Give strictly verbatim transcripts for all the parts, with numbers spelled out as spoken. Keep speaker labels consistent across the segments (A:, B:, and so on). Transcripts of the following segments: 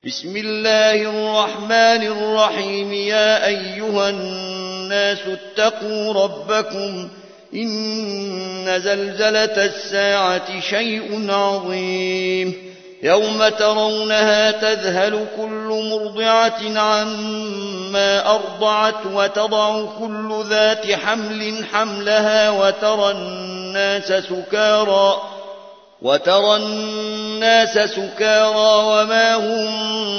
A: بسم الله الرحمن الرحيم يا أيها الناس اتقوا ربكم إن زلزلة الساعة شيء عظيم يوم ترونها تذهل كل مرضعة عما أرضعت وتضع كل ذات حمل حملها وترى الناس سكارى وترى الناس سكارى وما هم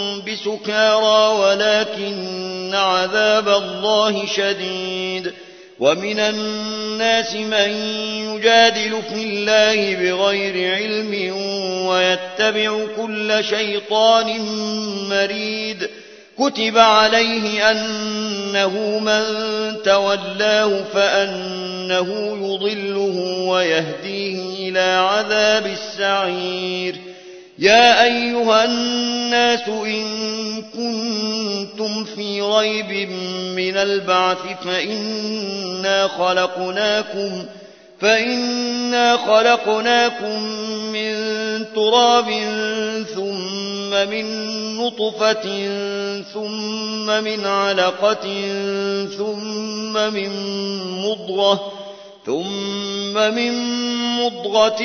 A: بسكارى ولكن عذاب الله شديد ومن الناس من يجادل في الله بغير علم ويتبع كل شيطان مريد كتب عليه أنه من تولاه فأنه يضله ويهديه إلى عذاب السعير يا أيها الناس إن كنتم في ريب من البعث فإنا خلقناكم فإنا خلقناكم من تراب ثم من نطفة ثم من علقة ثم من مضغة ثم من مضغة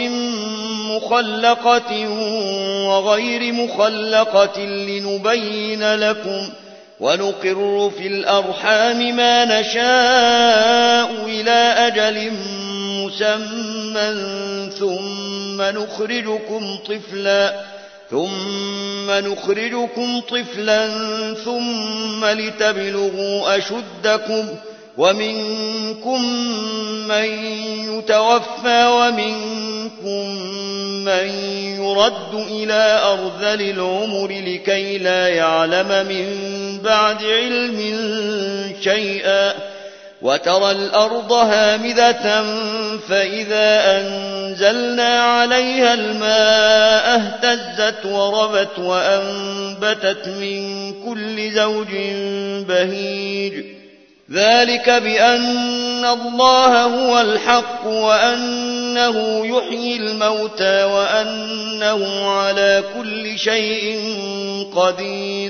A: مخلقة وغير مخلقة لنبين لكم ونقر في الأرحام ما نشاء إلى أجل مسمى ثم نخرجكم طفلا ثم نخرجكم طفلا ثم لتبلغوا أشدكم ومنكم من يتوفى ومنكم من يرد إلى أرذل العمر لكي لا يعلم من بعد علم شيئا وترى الأرض هامدة فإذا أنزلنا عليها الماء اهتزت وربت وأنبتت من كل زوج بهيج ذلك بأن الله هو الحق وأنه يحيي الموتى وأنه على كل شيء قدير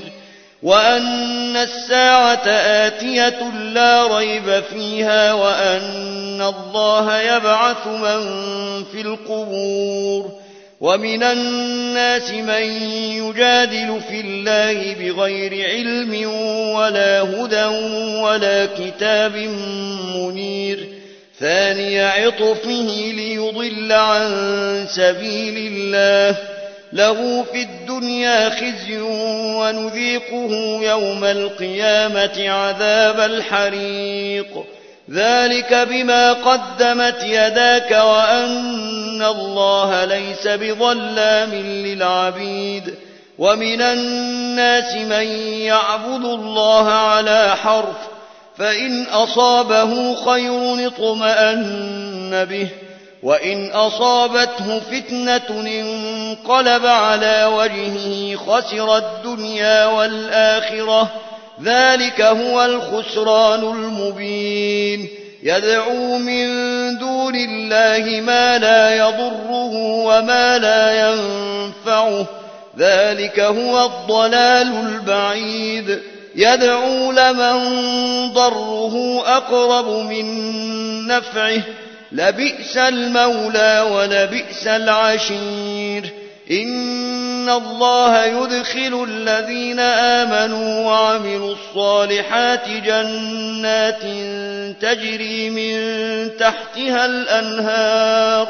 A: وأن الساعة آتية لا ريب فيها وأن الله يبعث من في القبور ومن الناس من يجادل في الله بغير علم ولا هدى ولا كتاب منير ثاني عطفه ليضل عن سبيل الله له في الدنيا خزي ونذيقه يوم القيامة عذاب الحريق ذلك بما قدمت يداك وأن الله ليس بظلام للعبيد ومن الناس من يعبد الله على حرف فإن أصابه خير اطمأن به وإن أصابته فتنة انقلب على وجهه خسر الدنيا والآخرة ذلك هو الخسران المبين يدعو من دون الله ما لا يضره وما لا ينفعه ذلك هو الضلال البعيد يدعو لمن ضره أقرب من نفعه لبئس المولى ولبئس العشير إن الله يدخل الذين آمنوا وعملوا الصالحات جنات تجري من تحتها الأنهار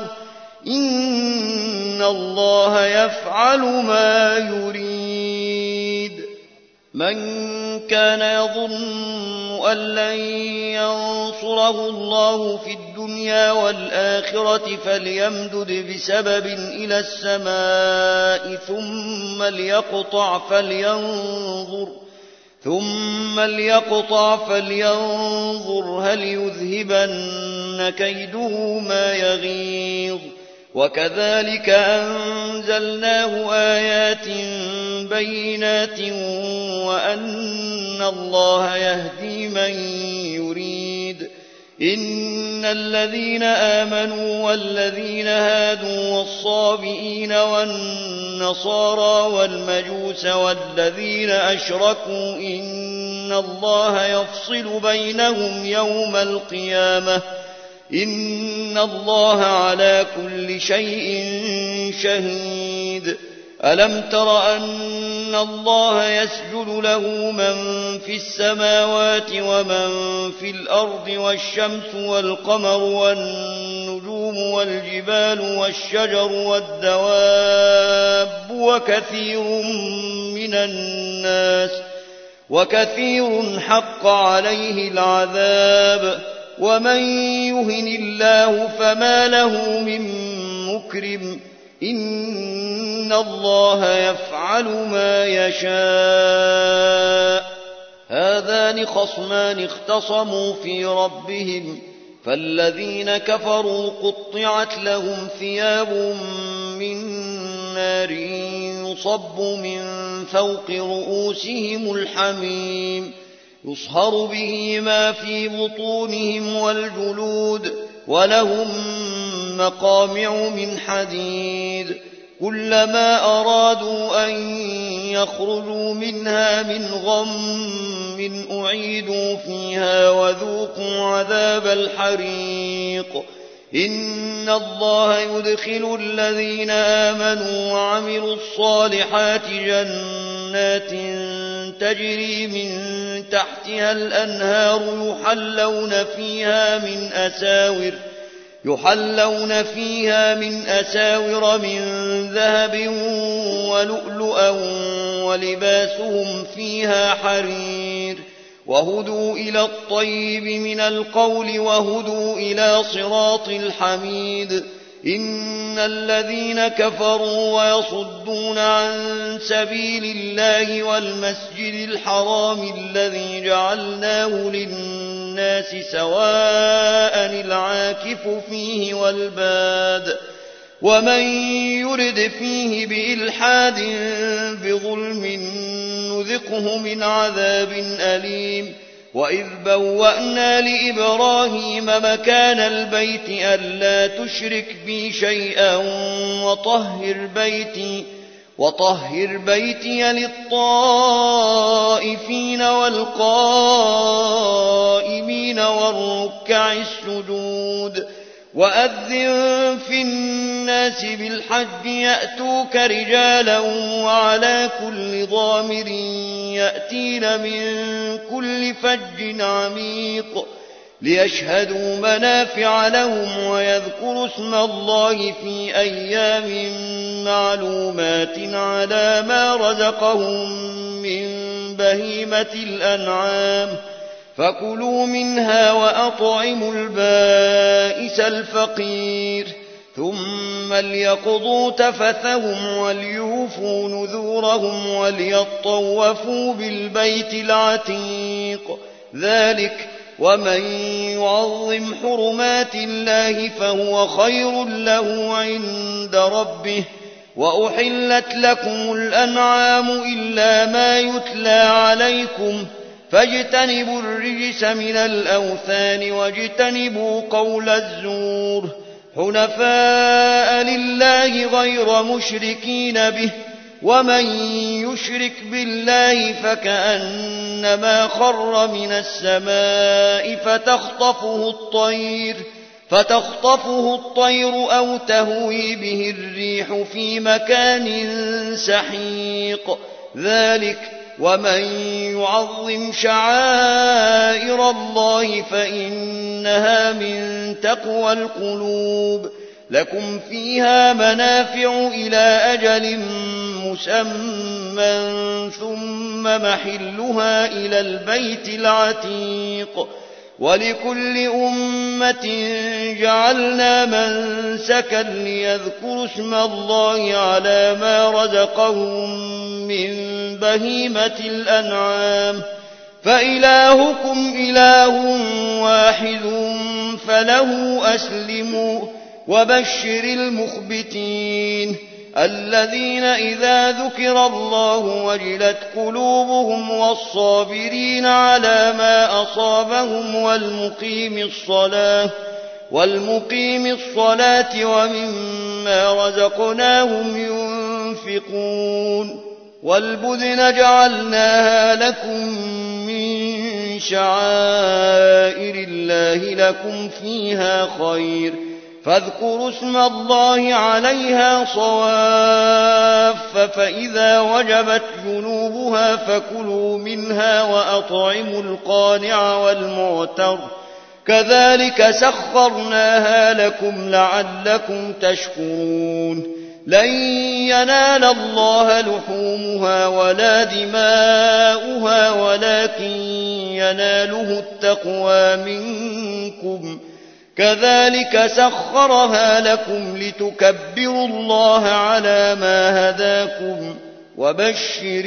A: إن الله يفعل ما يريد من كان يظن أن لن ينصره الله في الدنيا والآخرة فليمدد بسبب إلى السماء ثم ليقطع فلينظر ثم ليقطع فلينظر هل يذهبن كيده ما يغيظ وكذلك أنزلناه آيات بينات وأن الله يهدي من يريد إن الذين آمنوا والذين هادوا والصابئين والنصارى والنصارى والمجوس والذين أشركوا إن الله يفصل بينهم يوم القيامة إن الله على كل شيء شهيد. ألم تر أن الله يسجد له من في السماوات ومن في الأرض والشمس والقمر والنجوم والجبال والشجر والدواب وكثير من الناس وكثير حق عليه العذاب ومن يهن الله فما له من مكرم إن الله يفعل ما يشاء. هذان خصمان اختصموا في ربهم فالذين كفروا قطعت لهم ثياب من نار يصب من فوق رؤوسهم الحميم يصهر به ما في بطونهم والجلود ولهم مقامع من حديد كلما أرادوا أن يخرجوا منها من غم أعيدوا فيها وذوقوا عذاب الحريق. إن الله يدخل الذين آمنوا وعملوا الصالحات جنات تجري من تحتها الأنهار يحلون فيها من أساور يحلون فيها من أساور من ذهب ولؤلؤا ولباسهم فيها حرير وهدوا إلى الطيب من القول وهدوا إلى صراط الحميد. إن الذين كفروا ويصدون عن سبيل الله والمسجد الحرام الذي جعلناه للناس سواء العاكف فيه والباد ومن يرد فيه بإلحاد بظلم نذقه من عذاب أليم. وإذ بوأنا لإبراهيم مكان البيت ألا تشرك بي شيئا وطهر بيتي وطهر بيتي للطائفين والقائمين والركع السجود. وأذن في الناس بالحج يأتوك رجالا وعلى كل ضامر يأتين من كل فج عميق ليشهدوا منافع لهم ويذكروا اسم الله في أيام معلومات على ما رزقهم من بهيمة الأنعام فكلوا منها وأطعموا البائس الفقير ثم ليقضوا تفثهم وليوفوا نذورهم وليطوفوا بالبيت العتيق. ذلك ومن يعظم حرمات الله فهو خير له عند ربه. وأحلت لكم الأنعام إلا ما يتلى عليكم فاجتنبوا الرجس من الأوثان واجتنبوا قول الزور حنفاء لله غير مشركين به ومن يشرك بالله فكأنما خر من السماء فتخطفه الطير فتخطفه الطير أو تهوي به الريح في مكان سحيق. ذلك ومن يعظم شعائر الله فإنها من تقوى القلوب. لكم فيها منافع إلى أجل مسمى ثم محلها إلى البيت العتيق. ولكل أمة جعلنا منسكا ليذكروا اسم الله على ما رزقهم من بهيمة الأنعام فإلهكم إله واحد فله أسلموا وبشر المخبتين الذين إذا ذكر الله وجلت قلوبهم والصابرين على ما أصابهم والمقيم الصلاة والمقيم الصلاة ومما رزقناهم ينفقون والبدن جعلناها لكم من شعائر الله لكم فيها خير فاذكروا اسم الله عليها صواف فإذا وجبت جنوبها فكلوا منها وأطعموا القانع والمعتر كذلك سخرناها لكم لعلكم تشكرون لن ينال الله لحومها ولا دماؤها ولكن يناله التقوى منكم كذلك سخرها لكم لتكبروا الله على ما هداكم وبشر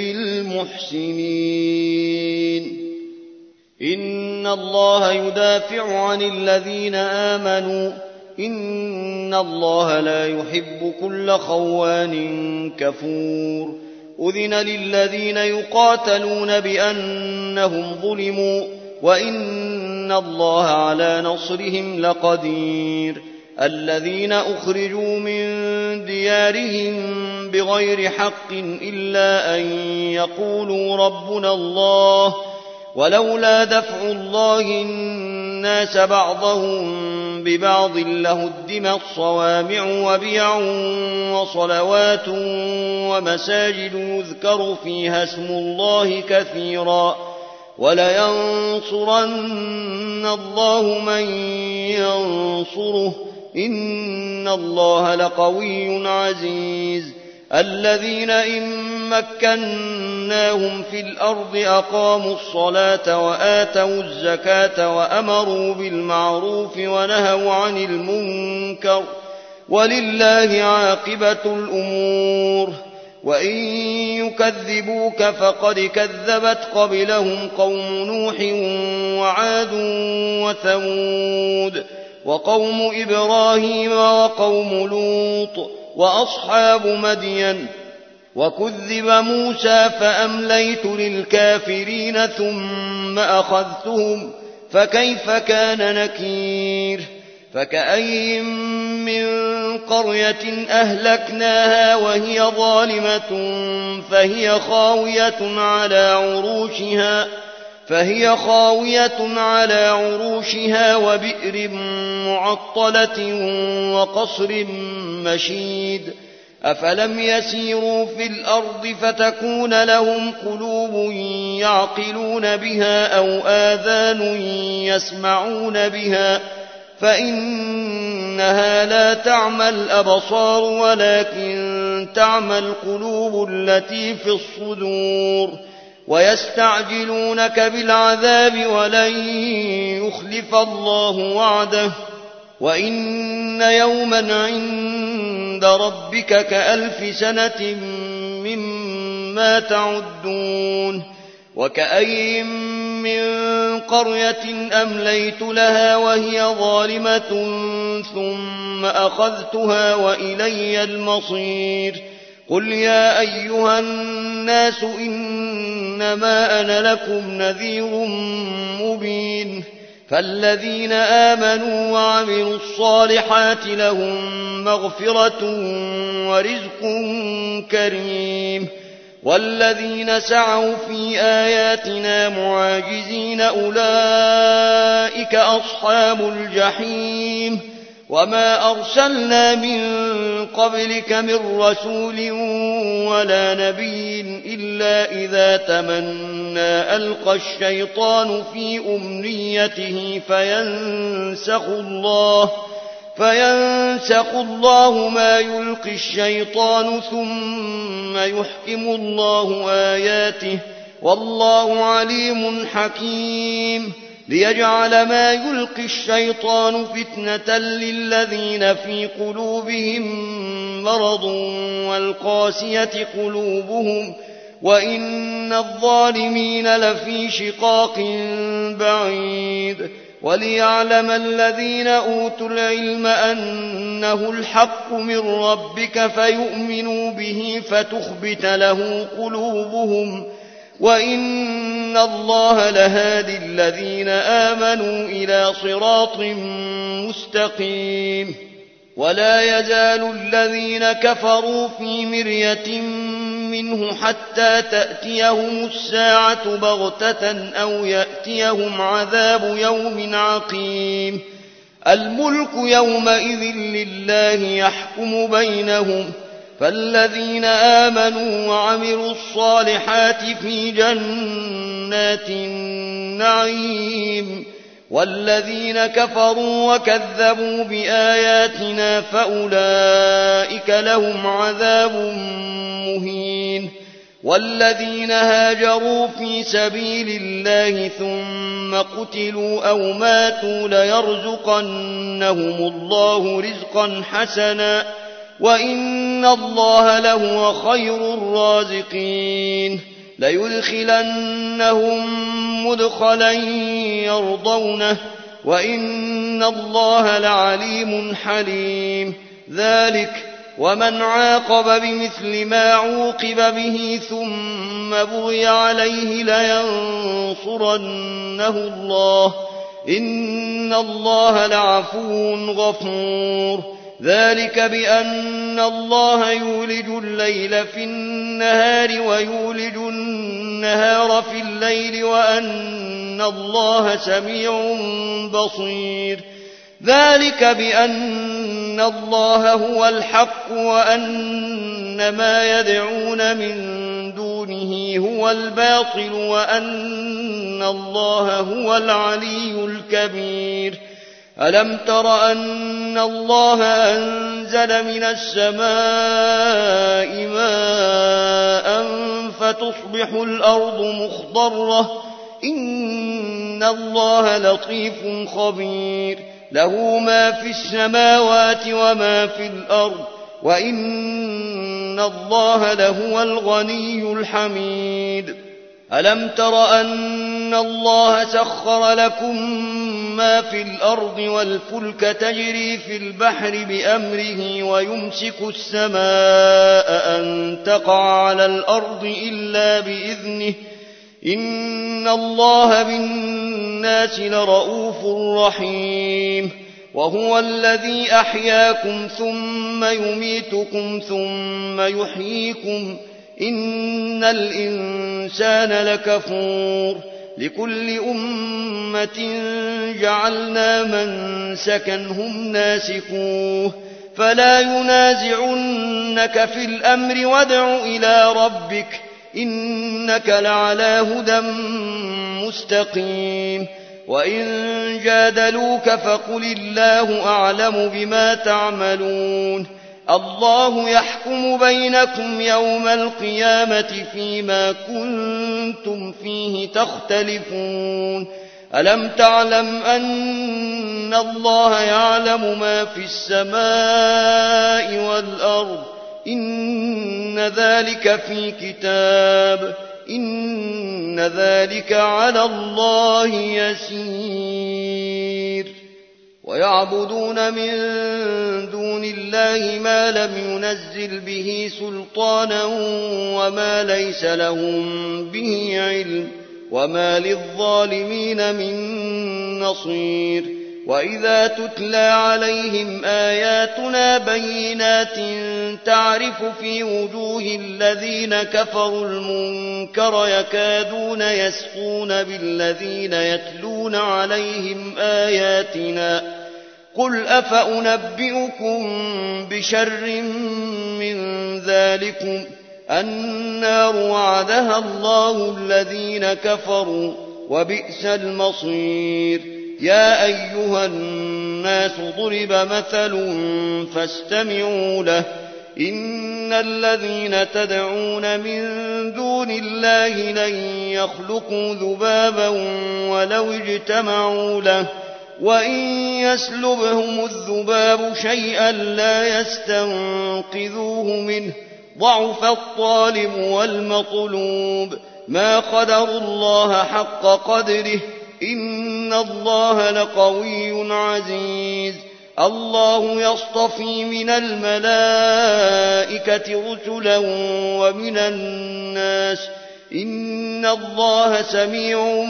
A: المحسنين إن الله يدافع عن الذين آمنوا إن الله لا يحب كل خوان كفور أذن للذين يقاتلون بأنهم ظلموا وإن الله على نصرهم لقدير الذين أخرجوا من ديارهم بغير حق إلا أن يقولوا ربنا الله ولولا دفع الله الناس بعضهم ببعض لهدمت صوامع وبيع وصلوات ومساجد يذكر فيها اسم الله كثيرا ولينصرن الله من ينصره إن الله لقوي عزيز الذين إن مكناهم في الأرض أقاموا الصلاة وآتوا الزكاة وأمروا بالمعروف ونهوا عن المنكر ولله عاقبة الأمور وإن يكذبوك فقد كذبت قبلهم قوم نوح وعاد وثمود وقوم إبراهيم وقوم لوط وأصحاب مدين وكذب موسى فأمليت للكافرين ثم أخذتهم فكيف كان نكير فكأين من قرية أهلكناها وهي ظالمة فهي خاوية على عروشها فهي خاوية على عروشها وبئر معطلة وقصر مشيد أفلم يسيروا في الأرض فتكون لهم قلوب يعقلون بها أو آذان يسمعون بها فإنها لا تعمى الأبصار ولكن تعمى القلوب التي في الصدور ويستعجلونك بالعذاب ولن يخلف الله وعده وإن يوما عند ربك كألف سنة مما تعدون وكأين من قرية أمليت لها وهي ظالمة ثم أخذتها وإلي المصير قل يا أيها الناس إنما أنا لكم نذير مبين فالذين آمنوا وعملوا الصالحات لهم مغفرة ورزق كريم والذين سعوا في آياتنا معاجزين أولئك أصحاب الجحيم وما أرسلنا من قبلك من رسول ولا نبي إلا إذا تمنى ألقى الشيطان في أمنيته فينسخ الله فينسخ الله ما يلقي الشيطان ثم يحكم الله آياته والله عليم حكيم ليجعل ما يلقي الشيطان فتنة للذين في قلوبهم مرض والقاسية قلوبهم وإن الظالمين لفي شقاق بعيد وليعلم الذين أوتوا العلم أنه الحق من ربك فيؤمنوا به فتخبت له قلوبهم وإن الله لهادي الذين آمنوا إلى صراط مستقيم ولا يزال الذين كفروا في مرية منه حتى تأتيهم الساعة بغتة أو يأتيهم عذاب يوم عقيم الملك يومئذ لله يحكم بينهم فالذين آمنوا وعملوا الصالحات في جنات النعيم والذين كفروا وكذبوا بآياتنا فأولئك لهم عذاب مهين والذين هاجروا في سبيل الله ثم قتلوا أو ماتوا ليرزقنهم الله رزقا حسنا وإن الله لهو خير الرازقين ليدخلنهم مدخلا يرضونه وإن الله لعليم حليم ذلك ومن عاقب بمثل ما عوقب به ثم بغي عليه لينصرنه الله إن الله لعفو غفور ذلك بأن الله يولج الليل في النهار ويولج النهار في الليل وأن الله سميع بصير ذلك بأن الله هو الحق وأن ما يدعون من دونه هو الباطل وأن الله هو العلي الكبير ألم تر أن الله أنزل من السماء ماء فتصبح الأرض مخضرة إن الله لطيف خبير له ما في السماوات وما في الأرض وإن الله لهو الغني الحميد ألم تر أن الله سخر لكم ما في الأرض والفلك تجري في البحر بأمره ويمسك السماء أن تقع على الأرض إلا بإذنه إن الله بالناس لرؤوف رحيم وهو الذي أحياكم ثم يميتكم ثم يحييكم إن الإنسان لكفور لكل أمة جعلنا منسكا هم ناسكوه فلا ينازعنك في الأمر وادع إلى ربك إنك لعلى هدى مستقيم وإن جادلوك فقل الله أعلم بما تعملون الله يحكم بينكم يوم القيامة فيما كنتم فيه تختلفون ألم تعلم أن الله يعلم ما في السماء والأرض إن ذلك في كتاب إن ذلك على الله يسير ويعبدون من دون الله ما لم ينزل به سلطانا وما ليس لهم به علم وما للظالمين من نصير وإذا تتلى عليهم آياتنا بينات تعرف في وجوه الذين كفروا المنكر يكادون يسقون بالذين يتلون عليهم آياتنا قل أفأنبئكم بشر من ذلكم النار وعدها الله الذين كفروا وبئس المصير يا أيها الناس ضرب مثل فاستمعوا له إن الذين تدعون من دون الله لن يخلقوا ذبابا ولو اجتمعوا له وإن يسلبهم الذباب شيئا لا يستنقذوه منه ضعف الطالب والمطلوب ما قدروا الله حق قدره إن الله لقوي عزيز الله يصطفي من الملائكة رسلا ومن الناس إن الله سميع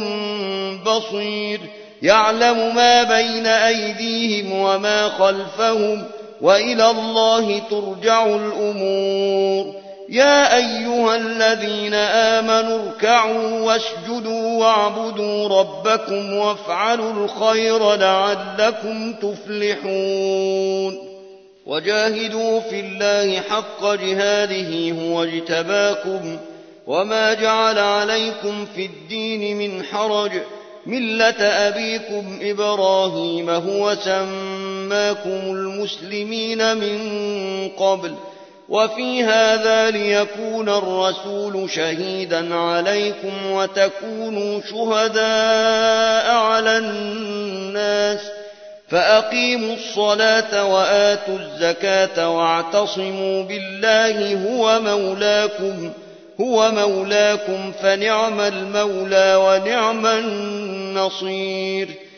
A: بصير يعلم ما بين أيديهم وما خلفهم وإلى الله ترجع الأمور. يا أيها الذين آمنوا اركعوا واسجدوا واعبدوا ربكم وافعلوا الخير لعلكم تفلحون. وجاهدوا في الله حق جهاده هو اجتباكم وما جعل عليكم في الدين من حرج ملة أبيكم إبراهيم هو سماكم المسلمين من قبل وفي هذا ليكون الرسول شهيدا عليكم وتكونوا شهداء على الناس فأقيموا الصلاة وآتوا الزكاة واعتصموا بالله هو مولاكم هو مولاكم فنعم المولى ونعم النصير.